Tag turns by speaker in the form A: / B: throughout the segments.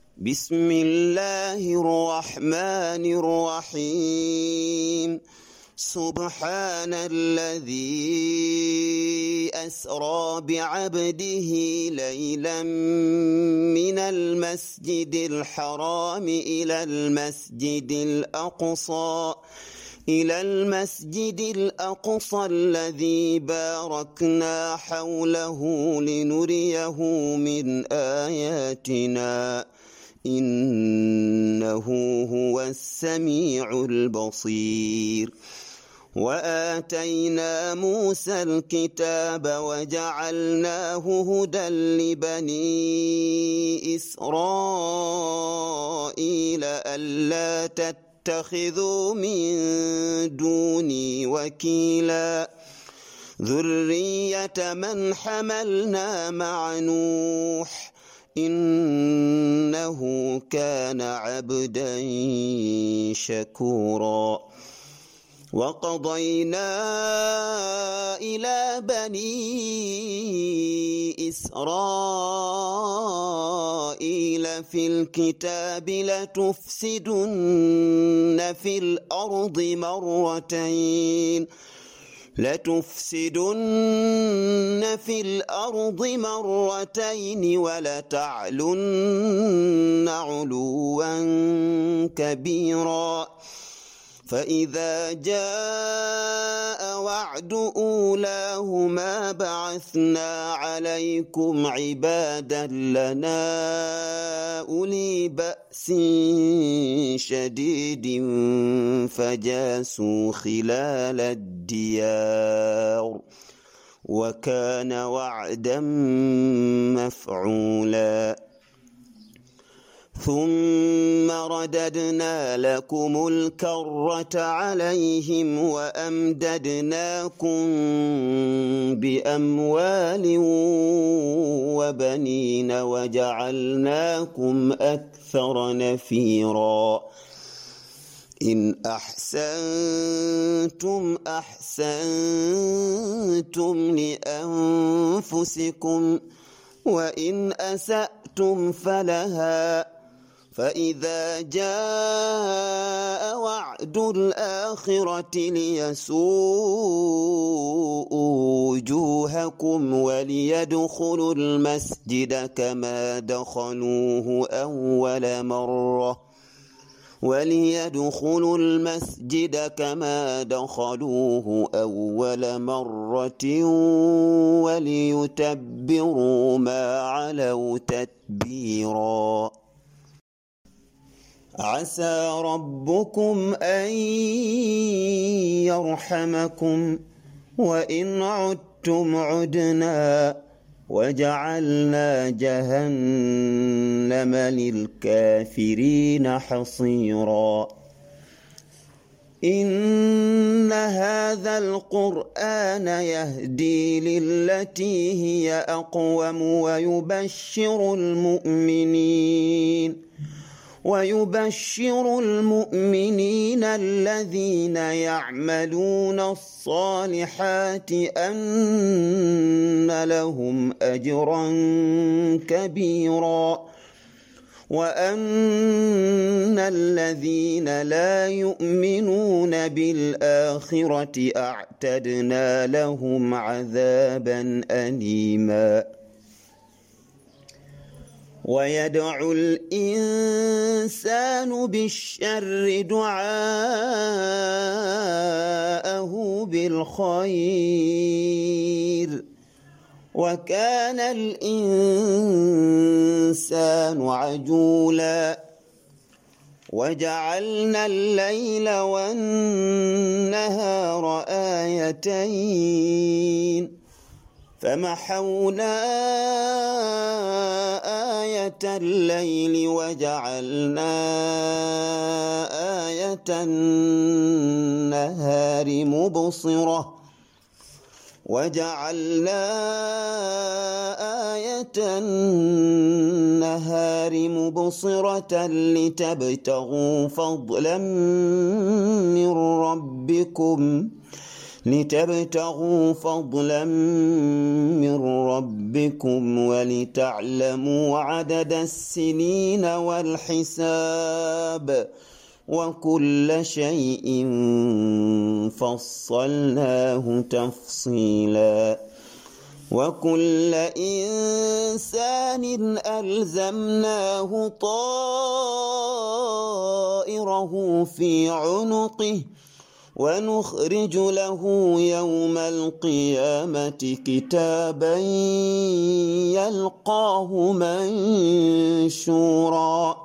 A: بسم الله الرحمن الرحيم سبحان الذي أسرى بعبده ليلا من المسجد الحرام إلى المسجد الأقصى الذي باركنا حوله لنريه من آياتنا إنه هو السميع البصير وآتينا موسى الكتاب وجعلناه هدى لبني إسرائيل ألا تتخذوا من دوني وكيلا ذرية من حملنا مع نوح إنه كان عبدا شكورا وقضينا إلى بني إسرائيل في الكتاب لتفسدن في الأرض مرتين ولتعلن علوا كبيرا فإذا جاء وعد أولاهما بعثنا عليكم عبادا لنا أولي بأس شديد فجاسوا خلال الديار وكان وعدا مفعولا ثم رددنا لكم الكرة عليهم وأمددناكم بأموال وبنين وجعلناكم أكثر نفيرا إن أحسنتم أحسنتم لأنفسكم وإن أسأتم فلها فإذا جاء وعد الآخرة ليسوءوا وجوهكم وليدخلوا المسجد كما دخلوه أول مرة وليتبروا ما علوا تتبيرا عسى ربكم أن يرحمكم وإن عدتم عدنا وجعلنا جهنم للكافرين حصيرا إن هذا القرآن يهدي للتي هي أقوم ويبشر المؤمنين الذين يعملون الصالحات أن لهم أجرا كبيرا وأن الذين لا يؤمنون بالآخرة أعتدنا لهم عذابا أليما ويدعو الإنسان بالشر دعاءه بالخير وكان الإنسان عجولا وجعلنا الليل والنهار آيتين فمحونا آية الليل وجعلنا آية النهار مبصرة لتبتغوا فضلا من ربكم لتبتغوا فضلا من ربكم ولتعلموا عدد السنين والحساب وكل شيء فصلناه تفصيلا وكل إنسان ألزمناه طائره في عنقه ونخرج له يوم القيامة كتابا يلقاه منشورا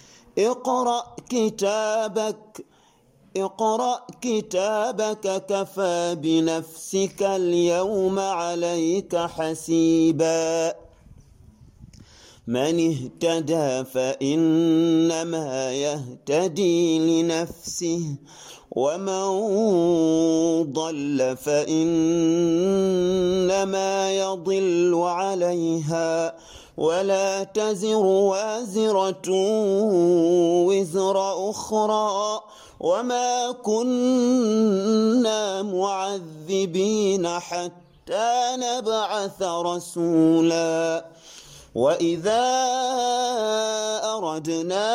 A: اقرأ كتابك كفى بنفسك اليوم عليك حسيبا من اهتدى فإنما يهتدي لنفسه ومن ضل فإنما يضل عليها ولا تزر وازرة وزر أخرى وما كنا معذبين حتى نبعث رسولا وإذا أردنا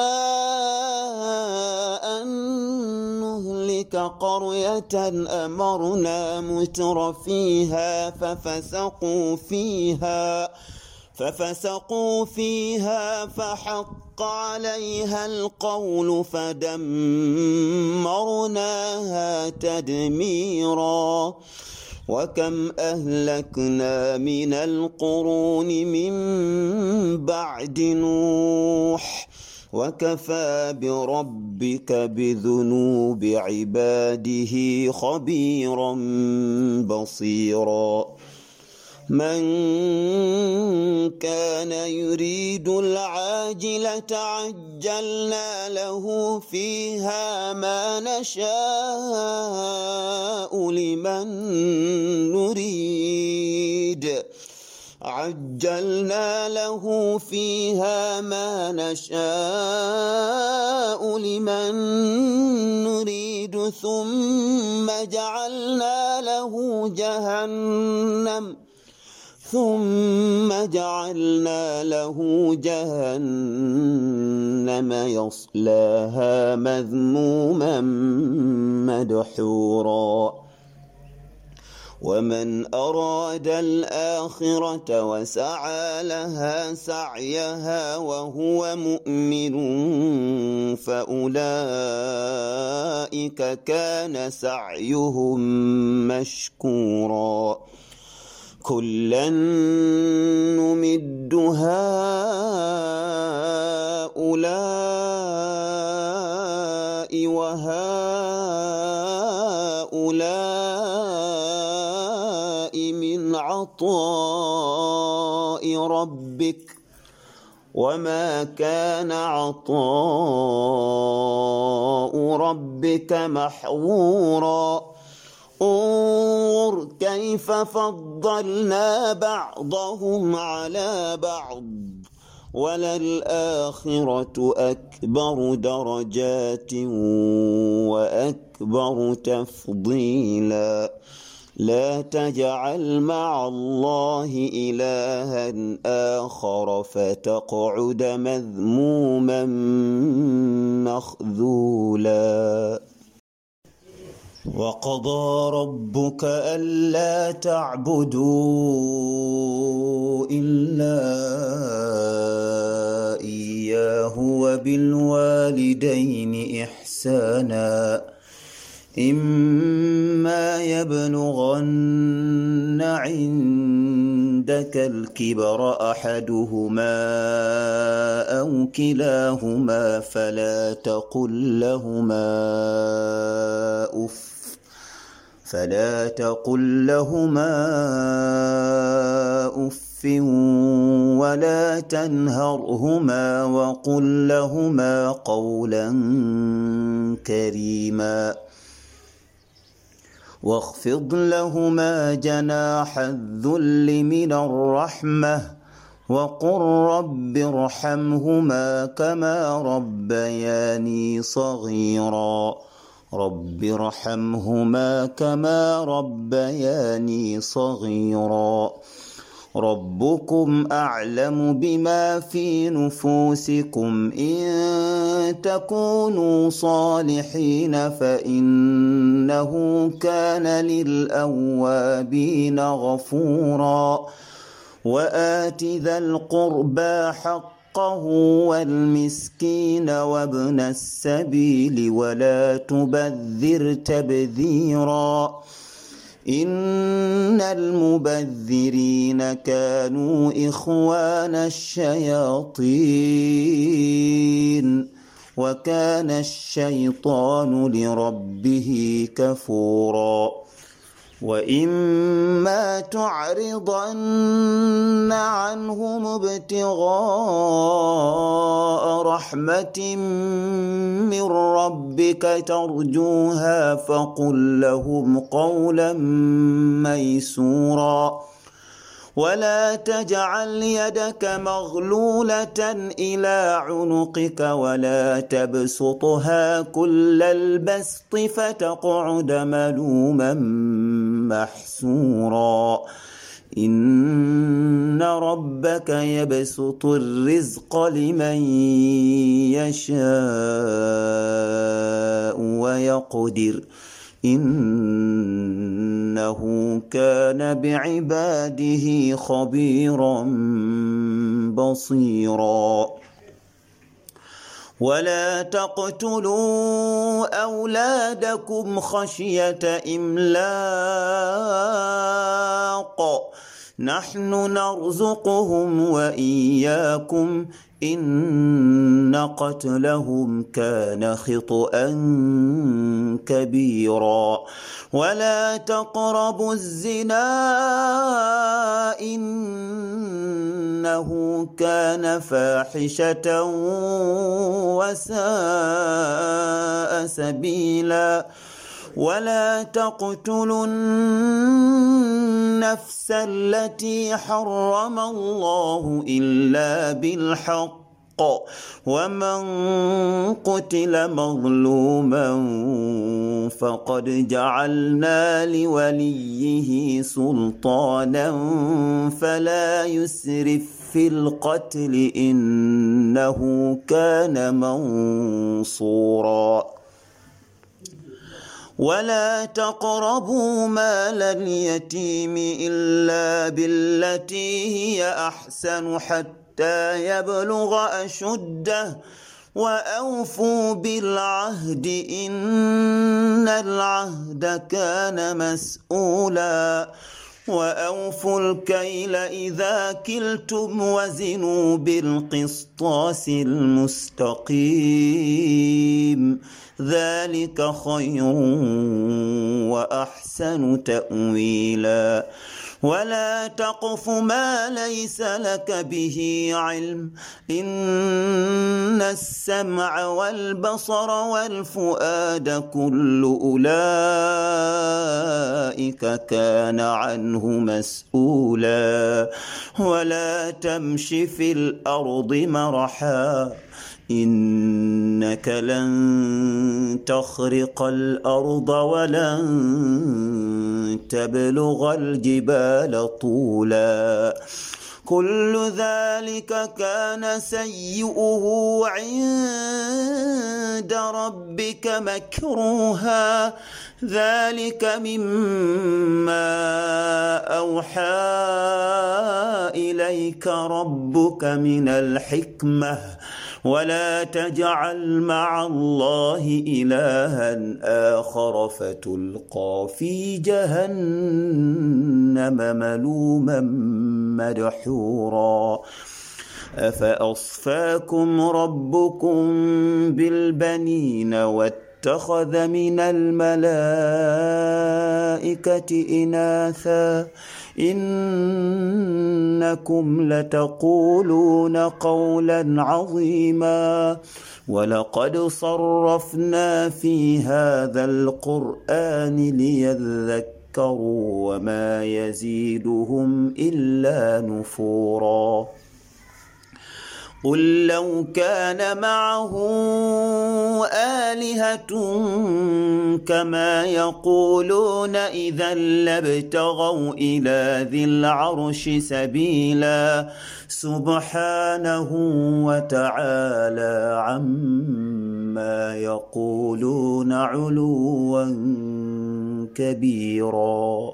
A: أن نهلك قرية أمرنا متر فيها ففسقوا فيها فحق عليها القول فدمرناها تدميرا وكم أهلكنا من القرون من بعد نوح وكفى بربك بذنوب عباده خبيرا بصيرا من كان يريد العاجلة عجلنا له فيها ما نشاء لمن نريد ثم جعلنا له جهنم يصلاها مذموما مدحورا ومن أراد الآخرة وسعى لها سعيها وهو مؤمن فأولئك كان سعيهم مشكورا كلا نمد هؤلاء وهؤلاء من عطاء ربك وما كان عطاء ربك محظورا انظر كيف فضلنا بعضهم على بعض وللآخرة أكبر درجات وأكبر تفضيلا لا تجعل مع الله إلها آخر فتقعد مذموما مخذولا وقضى ربك ألا تعبدوا إلا إياه وبالوالدين إحسانا إما يبلغن عندك الكبر أحدهما أو كلاهما فلا تقل لهما أف ولا تنهرهما وقل لهما قولا كريما واخفض لهما جناح الذل من الرحمة وقل رب ارحمهما كما ربياني صغيرا رب ارحمهما كما ربياني صغيرا ربكم أعلم بما في نفوسكم إن تكونوا صالحين فإنه كان للأوابين غفورا وآت ذا القربى حقه والمسكين وابن السبيل ولا تبذر تبذيرا إن المبذرين كانوا إخوان الشياطين وكان الشيطان لربه كفورا وإما تعرضن عنهم ابتغاء رحمة من ربك ترجوها فقل لهم قولا ميسورا ولا تجعل يدك مغلولة إلى عنقك ولا تبسطها كل البسط فتقعد ملوما محسورا إن ربك يبسط الرزق لمن يشاء ويقدر إنه كان بعباده خبيرا بصيرا ولا تقتلوا أولادكم خشية إملاق نحن نرزقهم وإياكم إن قتلهم كان خطأ كبيرا ولا تقربوا الزنا إنه كان فاحشة وساء سبيلا ولا تقتلوا النفس التي حرم الله إلا بالحق ومن قتل مظلوما فقد جعلنا لوليه سلطانا فلا يسرف في القتل إنه كان منصورا ولا تقربوا مال اليتيم إلا بالتي هي أحسن حتى يبلغ أشده وأوفوا بالعهد إن العهد كان مسؤولا وأوفوا الكيل إذا كلتم وزنوا بالقسطاس المستقيم ذلك خير وأحسن تأويلا ولا تقف ما ليس لك به علم إن السمع والبصر والفؤاد كل أولئك كان عنه مسؤولا ولا تمش في الأرض مرحا إنك لن تخرق الأرض ولن تبلغ الجبال طولا كل ذلك كان سيئه عند ربك مكروها ذلك مما أوحى إليك ربك من الحكمة ولا تجعل مع الله إلها آخر فتلقى في جهنم ملوما مدحورا أفأصفاكم ربكم بالبنين واتخذ من الملائكة إناثا إنكم لتقولون قولا عظيما ولقد صرفنا في هذا القرآن ليذكروا وما يزيدهم إلا نفورا قل لو كان معه آلهة كما يقولون إذا لابتغوا إلى ذي العرش سبيلا سبحانه وتعالى عما يقولون علوا كبيرا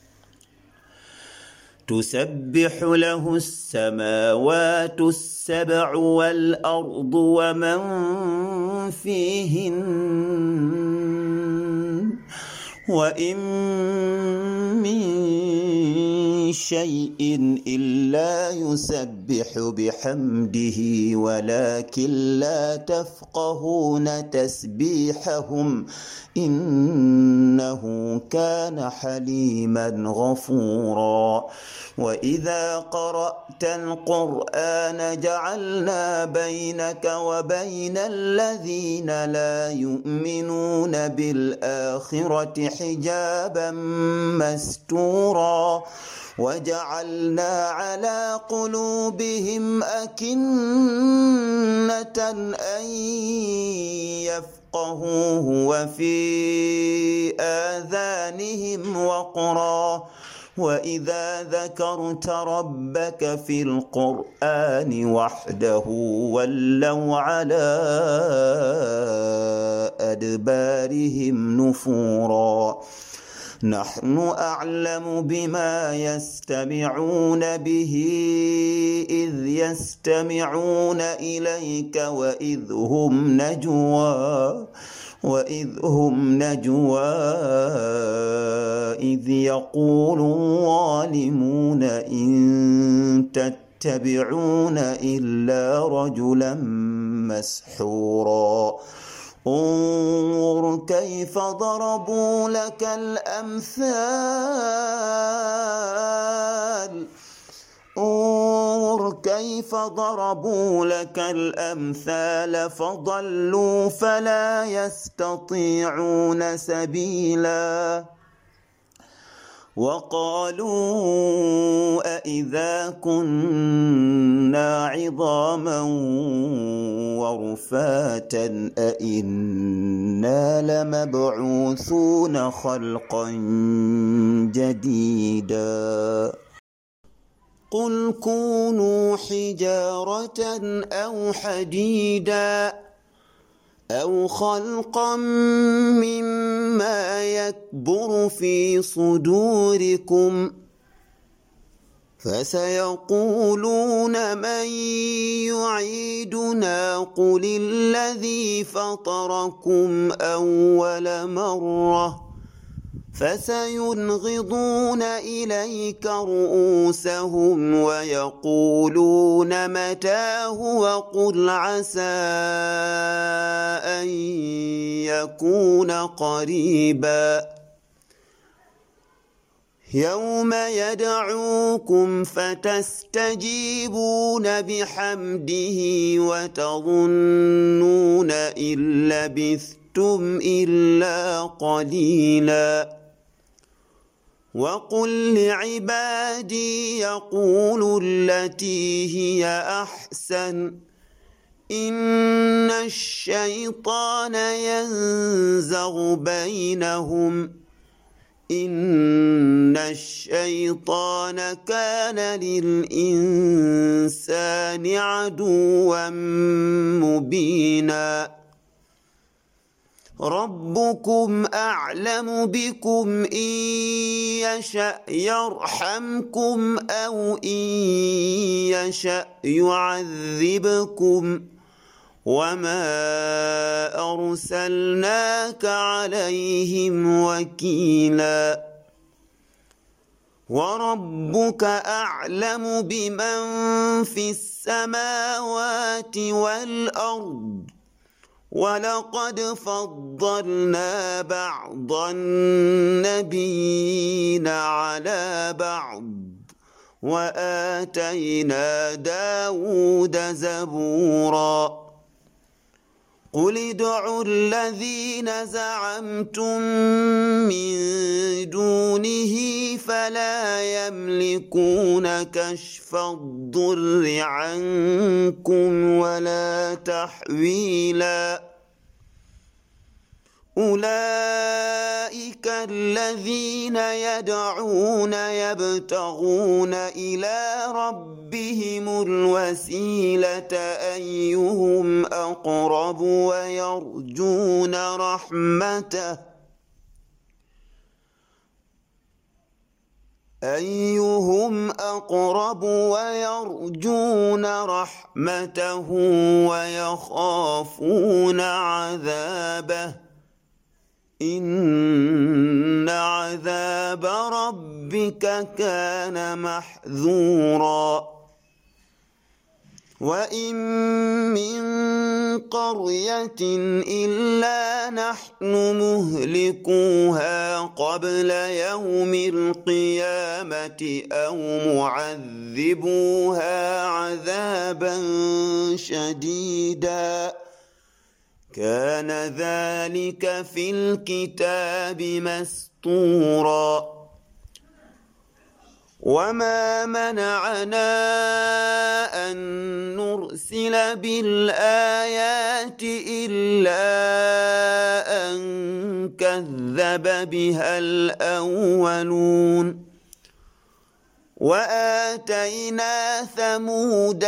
A: تسبح له السماوات السبع والأرض ومن فيهن وإن من شيء إلا يسبح بحمده ولكن لا تفقهون تسبيحهم إنه كان حليما غفورا وإذا قرأت القرآن جعلنا بينك وبين الذين لا يؤمنون بالآخرة حجابا مستورا وجعلنا على قلوبهم أكنة أن يفقهوه وفي آذانهم وقرا وإذا ذكرت ربك في القرآن وحده ولوا على أدبارهم نفورا نحن أعلم بما يستمعون به إذ يستمعون إليك وإذ هم نجوى إذ يقول الظالمون إن تتبعون إلا رجلا مسحورا انظر كيف ضربوا لك الأمثال فضلوا فلا يستطيعون سبيلا وقالوا أإذا كنا عظاما ورفاتا أإنا لمبعوثون خلقا جديدا قل كونوا حجارة أو حديدا أو خلقا مما يكبر في صدوركم فسيقولون من يعيدنا قل الذي فطركم أول مرة فسينغضون إليك رؤوسهم ويقولون متى هو قل عسى أن يكون قريبا يوم يدعوكم فتستجيبون بحمده وتظنون إن لبثتم إلا قليلا وقل لعبادي يقولوا التي هي أحسن إن الشيطان ينزغ بينهم إن الشيطان كان للإنسان عدوا مبينا ربكم أعلم بكم إن يشأ يرحمكم أو إن يشأ يعذبكم وما أرسلناك عليهم وكيلا وربك أعلم بمن في السماوات والأرض ولقد فضلنا بعض النبيين على بعض وآتينا داود زبورا قل ادعوا الذين زعمتم من دونه فلا يملكون كشف الضر عنكم ولا تحويلا أولئك الذين يدعون يبتغون إلى ربهم الوسيلة أيهم أقرب ويرجون رحمته ويخافون عذابه إن عذاب ربك كان محذورا وإن من قرية إلا نحن مهلكوها قبل يوم القيامة أو معذبوها عذابا شديدا كان ذلك في الكتاب مسطورا وما منعنا أن نرسل بالآيات إلا أن كذب بها الأولون وآتينا ثمود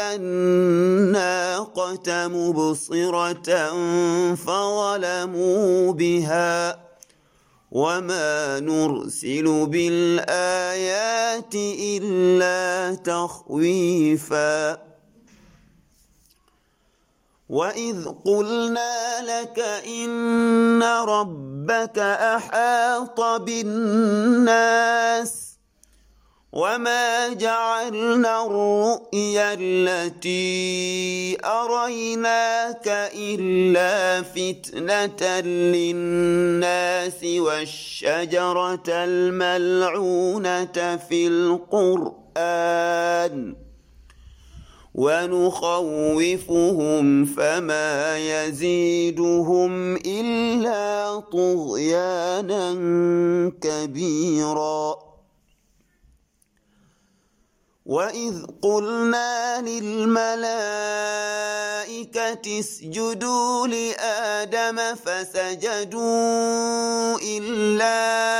A: الناقة مبصرة فظلموا بها وما نرسل بالآيات إلا تخويفا وإذ قلنا لك إن ربك أحاط بالناس وما جعلنا الرؤيا التي أريناك إلا فتنة للناس والشجرة الملعونة في القرآن ونخوفهم فما يزيدهم إلا طغيانا كبيرا وإذ قلنا للملائكة اسجدوا لآدم فسجدوا إلا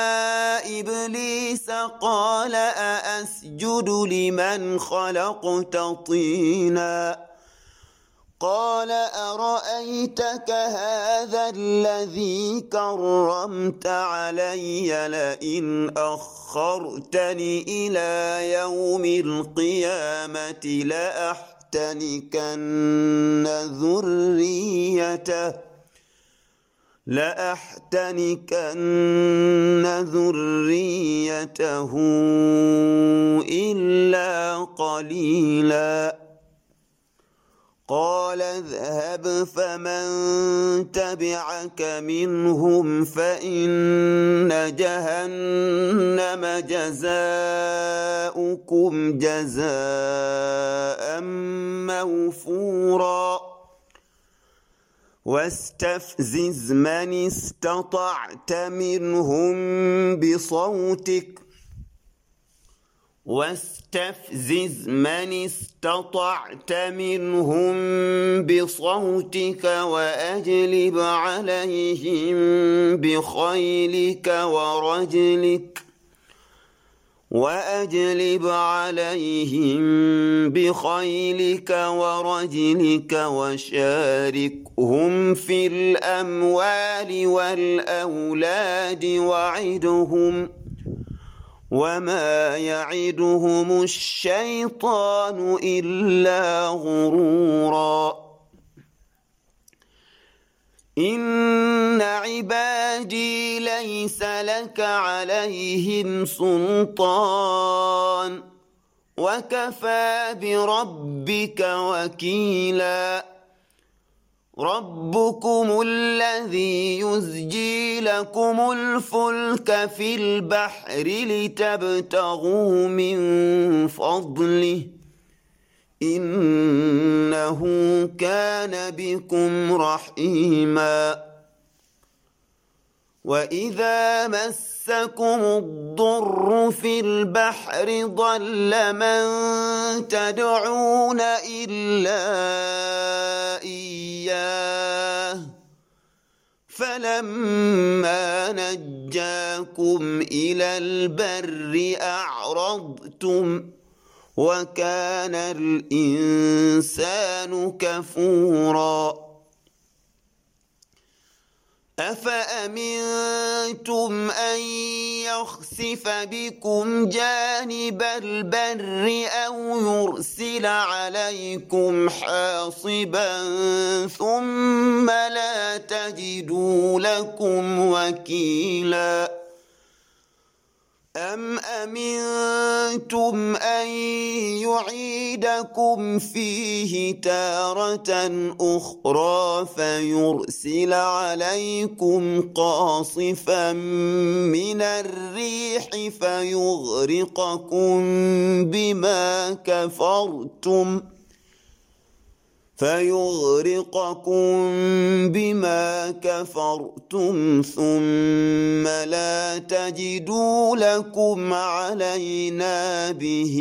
A: إبليس قال أأسجد لمن خلقت طينا قال أرأيتك هذا الذي كرمت علي لئن أخرتني إلى يوم القيامة لأحتنكن ذريته إلا قليلا قال اذهب فمن تبعك منهم فإن جهنم جزاؤكم جزاء موفورا واستفزز من استطعت منهم بصوتك وأجلب عليهم بخيلك ورجلك وشاركهم في الأموال والأولاد وعدهم وما يعدهم الشيطان إلا غرورا إن عبادي ليس لك عليهم سلطان وكفى بربك وكيلا ربكم الذي يزجي لكم الفلك في البحر لتبتغوا من فضله إنه كان بكم رحيما وإذا مسكم الضر في البحر ضل من تدعون إلا إياه فلما نجاكم إلى البر أعرضتم وكان الإنسان كفورا أفأمنتم أن يخسف بكم جانب البر أو يرسل عليكم حاصبا ثم لا تجدوا لكم وكيلا أم أمنتم أن يعيدكم فيه تارة أخرى فيرسل عليكم قاصفا من الريح فيغرقكم بما كفرتم ثم لا تجدوا لكم علينا به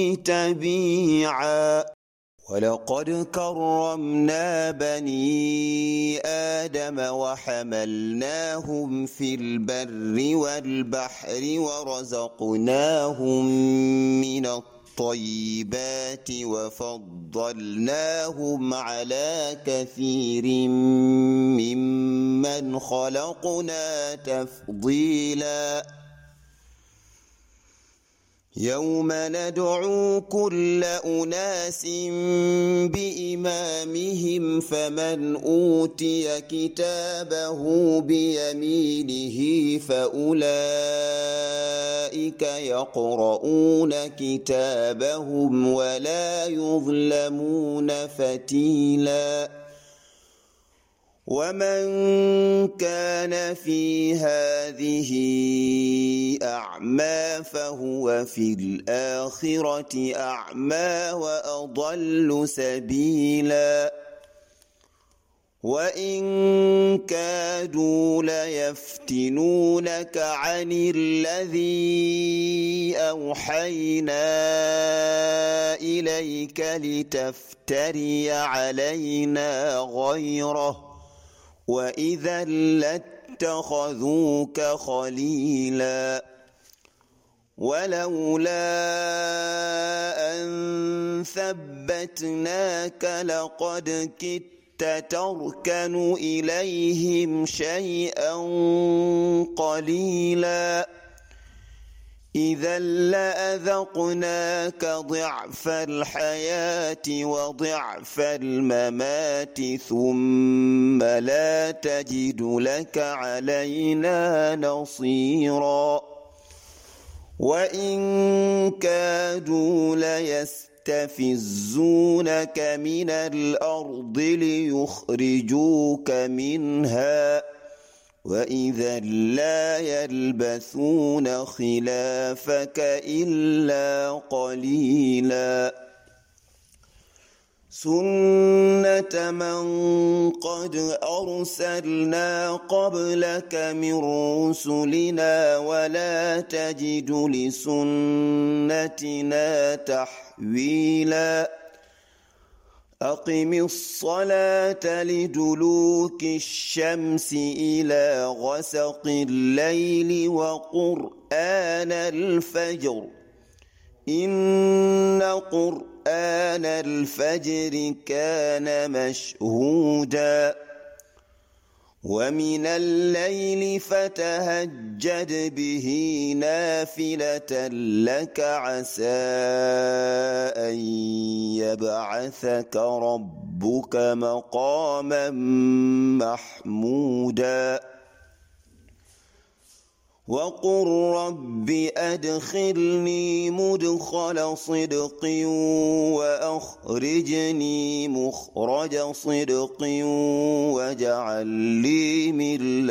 A: تبيعا ولقد كرمنا بني آدم وحملناهم في البر والبحر ورزقناهم من الطيبات وفضلناهم على كثير ممن خلقنا تفضيلا يوم ندعو كل أناس بإمامهم فمن أوتي كتابه بيمينه فأولئك يقرؤون كتابهم ولا يظلمون فتيلا ومن كان في هذه أعمى فهو في الآخرة أعمى وأضل سبيلا وإن كادوا ليفتنونك عن الذي أوحينا إليك لتفتري علينا غيره وإذا لاتخذوك خليلا ولولا أن ثبتناك لقد كدت تركن إليهم شيئا قليلا إذا لأذقناك ضعف الحياة وضعف الممات ثم لا تجد لك علينا نصيرا وإن كادوا ليستفزونك من الأرض ليخرجوك منها وإذا لا يلبثون خلافك إلا قليلا سنة من قد أرسلنا قبلك من رسلنا ولا تجد لسنتنا تحويلا أقم الصلاة لدلوك الشمس إلى غسق الليل وقرآن الفجر إن قرآن الفجر كان مشهودا ومن الليل فتهجد به نافلة لك عسى أن يبعثك ربك مقاما محمودا وقل رب أدخلني مدخل صدق وأخرجني مخرج صدق واجعل لي من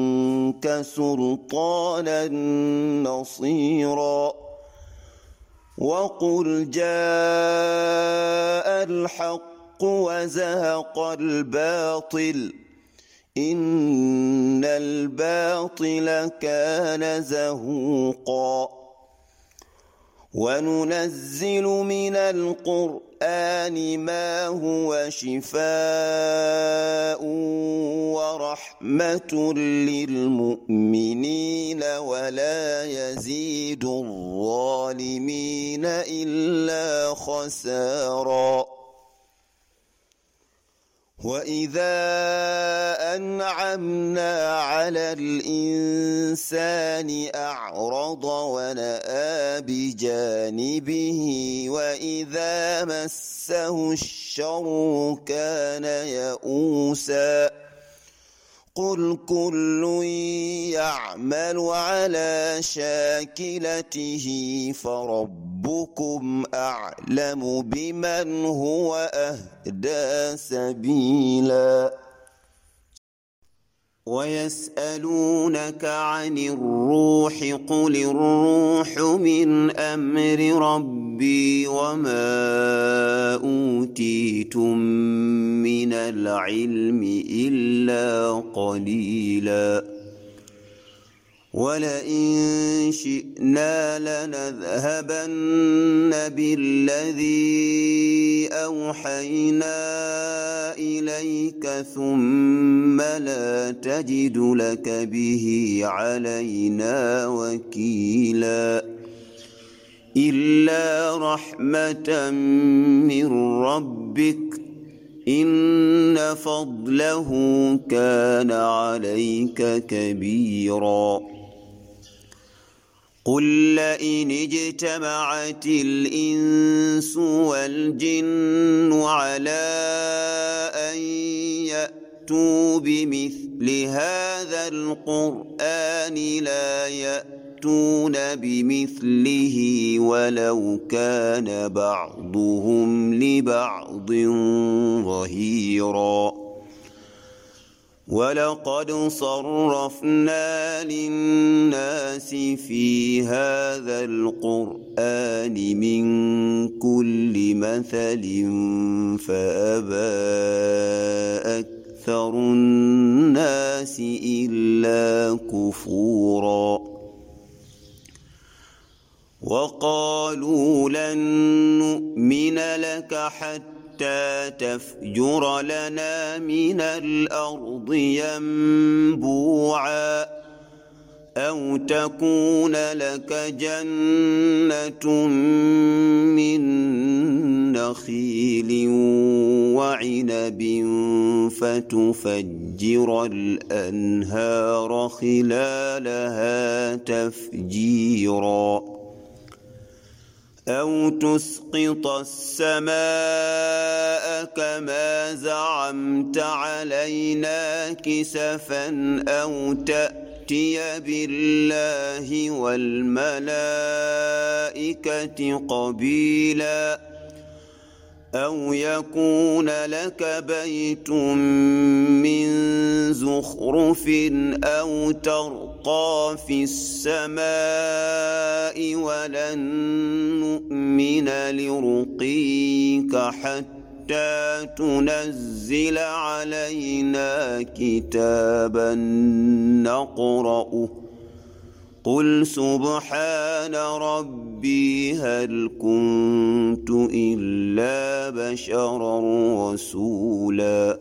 A: لدنك سلطانا نصيرا وقل جاء الحق وزهق الباطل إن الباطل كان زهوقا وننزل من القرآن ما هو شفاء ورحمة للمؤمنين ولا يزيد الظالمين إلا خسارا وإذا أنعمنا على الإنسان أعرض ونأى بجانبه وإذا مسه الشر كان يئوسا قل كل يعمل على شاكلته فربكم أعلم بمن هو أهدى سبيلا ويسألونك عن الروح قل الروح من أمر ربي وما أوتيتم من العلم إلا قليلا ولئن شئنا لنذهبن بالذي أوحينا إليك ثم لا تجد لك به علينا وكيلا إلا رحمة من ربك إن فضله كان عليك كبيرا قل لئن اجتمعت الإنس والجن على أن يأتوا بمثل هذا القرآن لا يأتون بمثله ولو كان بعضهم لبعض ظهيرا ولقد صرفنا للناس في هذا القرآن من كل مثل فأبى أكثر الناس إلا كفورا وقالوا لن نؤمن لك حتى تفجر لنا من الأرض ينبوعا أو تكون لك جنة من نخيل وعنب فتفجر الأنهار خلالها تفجيرا أو تسقط السماء كما زعمت علينا كسفا أو تأتي بالله والملائكة قبيلا أو يكون لك بيت من زخرف أو ترقى في السماء ولن نؤمن لرقيك حتى تنزل علينا كتابا نقرأه قل سبحان ربي هل كنت إلا بشرا رسولا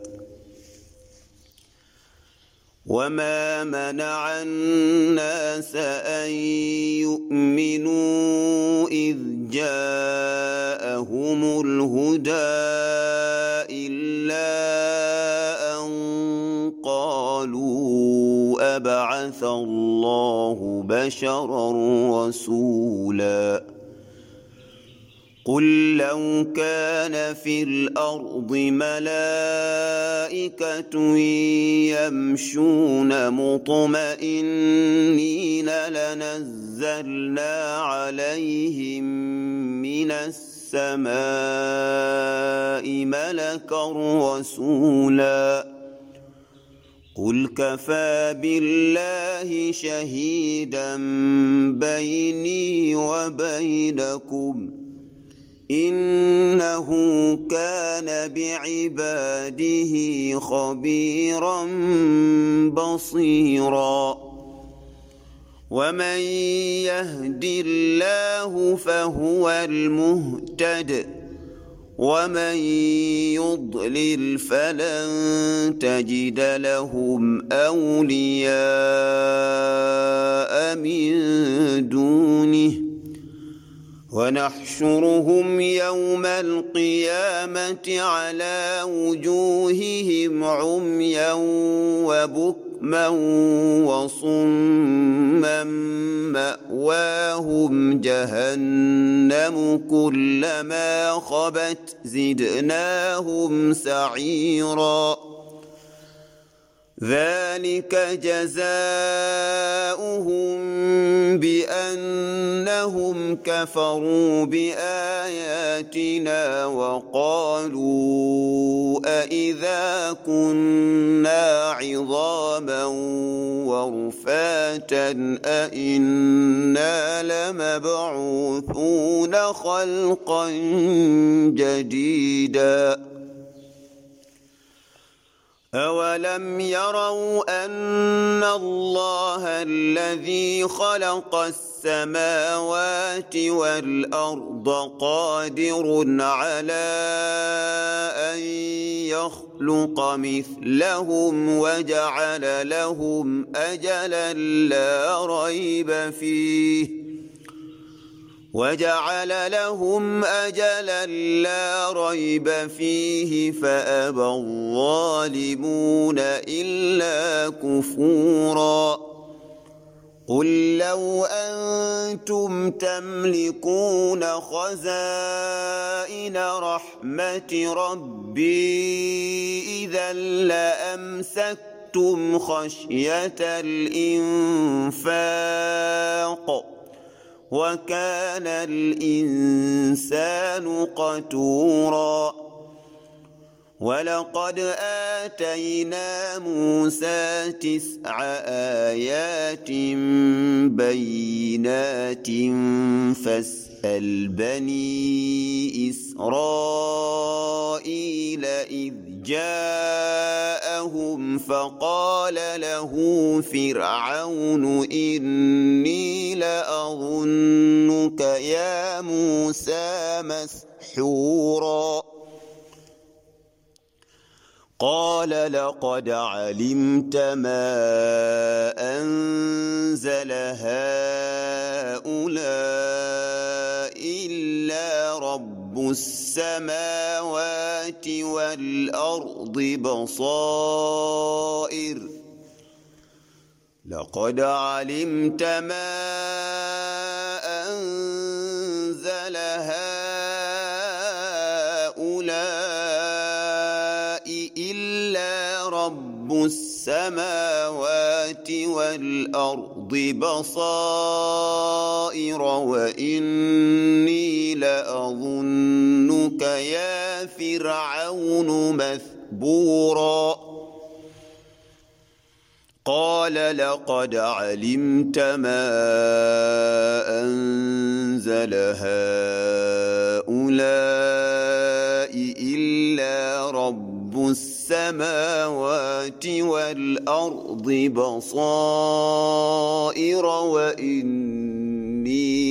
A: وما منع الناس أن يؤمنوا إذ جاءهم الهدى إلا أن قالوا أبعث الله بشرا رسولا قل لو كان في الأرض ملائكة يمشون مطمئنين لنزلنا عليهم من السماء ملكا رسولا قل كفى بالله شهيدا بيني وبينكم إنه كان بعباده خبيرا بصيرا ومن يهد الله فهو المهتد ومن يضلل فلن تجد لهم أولياء من دونه ونحشرهم يوم القيامة على وجوههم عميا وبكما وصما مأواهم جهنم كلما خبت زدناهم سعيرا ذلك جزاؤهم بأنهم كفروا بآياتنا وقالوا أإذا كنا عظاما ورفاتا أإنا لمبعوثون خلقا جديدا أولم يروا أن الله الذي خلق السماوات والأرض قادر على أن يخلق مثلهم وجعل لهم أجلا لا ريب فيه فأبى الظالمون إلا كفورا قل لو أنتم تملكون خزائن رحمة ربي إذا لأمسكتم خشية الإنفاق وكان الإنسان قتورا ولقد آتينا موسى 9 آيات بينات فاسأل بني إسرائيل إذ جاءهم فقال له فرعون إني لأظنك يا موسى مسحورا قال لقد علمت ما أنزل هؤلاء إلا رب السماوات والأرض بصائر لقد علمت ما أنزل هؤلاء إلا رب السماوات والأرض بصائر وإني لأظنك يا فرعون مثبورا قال لقد علمت ما أنزل هؤلاء إلا رب السماوات والأرض بصائر وإني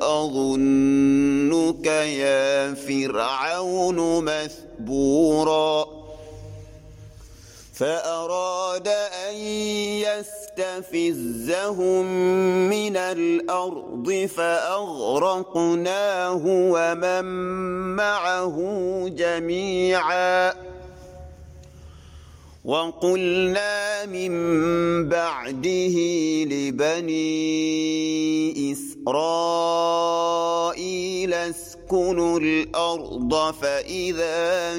A: لأظنك يا فرعون مثبورا فأراد أن يستفزهم من الأرض فأغرقناه ومن معه جميعا وقلنا من بعده لبني إسرائيل اسكنوا الأرض فإذا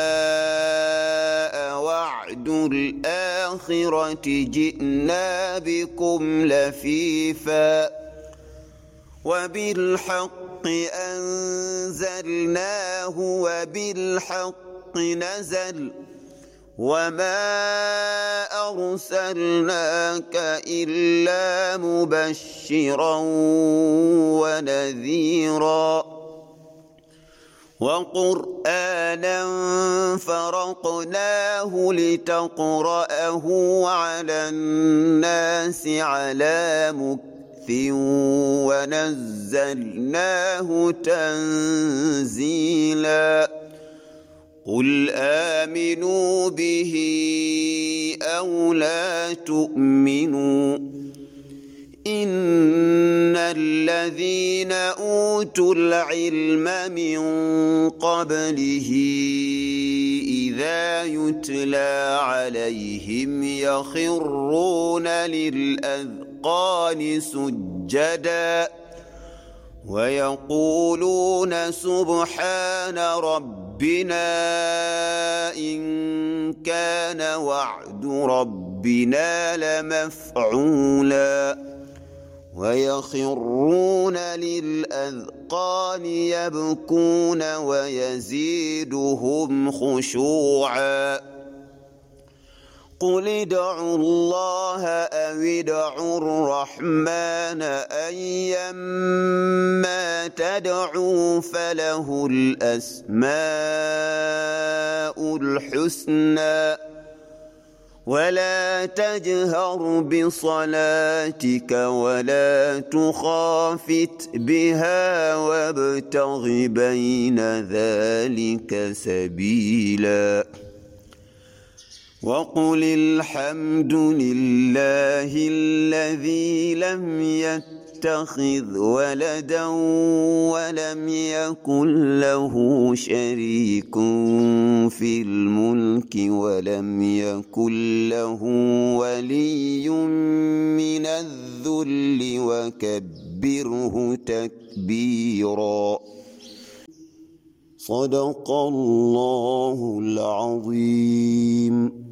A: جاء وعد الآخرة جئنا بكم لفيفا وبالحق أنزلناه وبالحق نزل وما أرسلناك إلا مبشرا ونذيرا وقرآنا فرقناه لتقرأه على الناس على مكث ونزلناه تنزيلا قل آمنوا به أو لا تؤمنوا إن الذين أوتوا العلم من قبله إذا يتلى عليهم يخرون للأذقان سجدا ويقولون سبحان ربنا إن كان وعد ربنا لمفعولا ويخرون للأذقان يبكون ويزيدهم خشوعا قل ادعوا الله أو ادعوا الرحمن أيما تدعوا فله الأسماء الحسنى ولا تجهر بصلاتك ولا تخافت بها وابتغ بين ذلك سبيلا وقل الحمد لله الذي لم يتخذ ولدا ولم يكن له شريك في الملك ولم يكن له ولي من الذل وكبره تكبيرا صدق الله العظيم.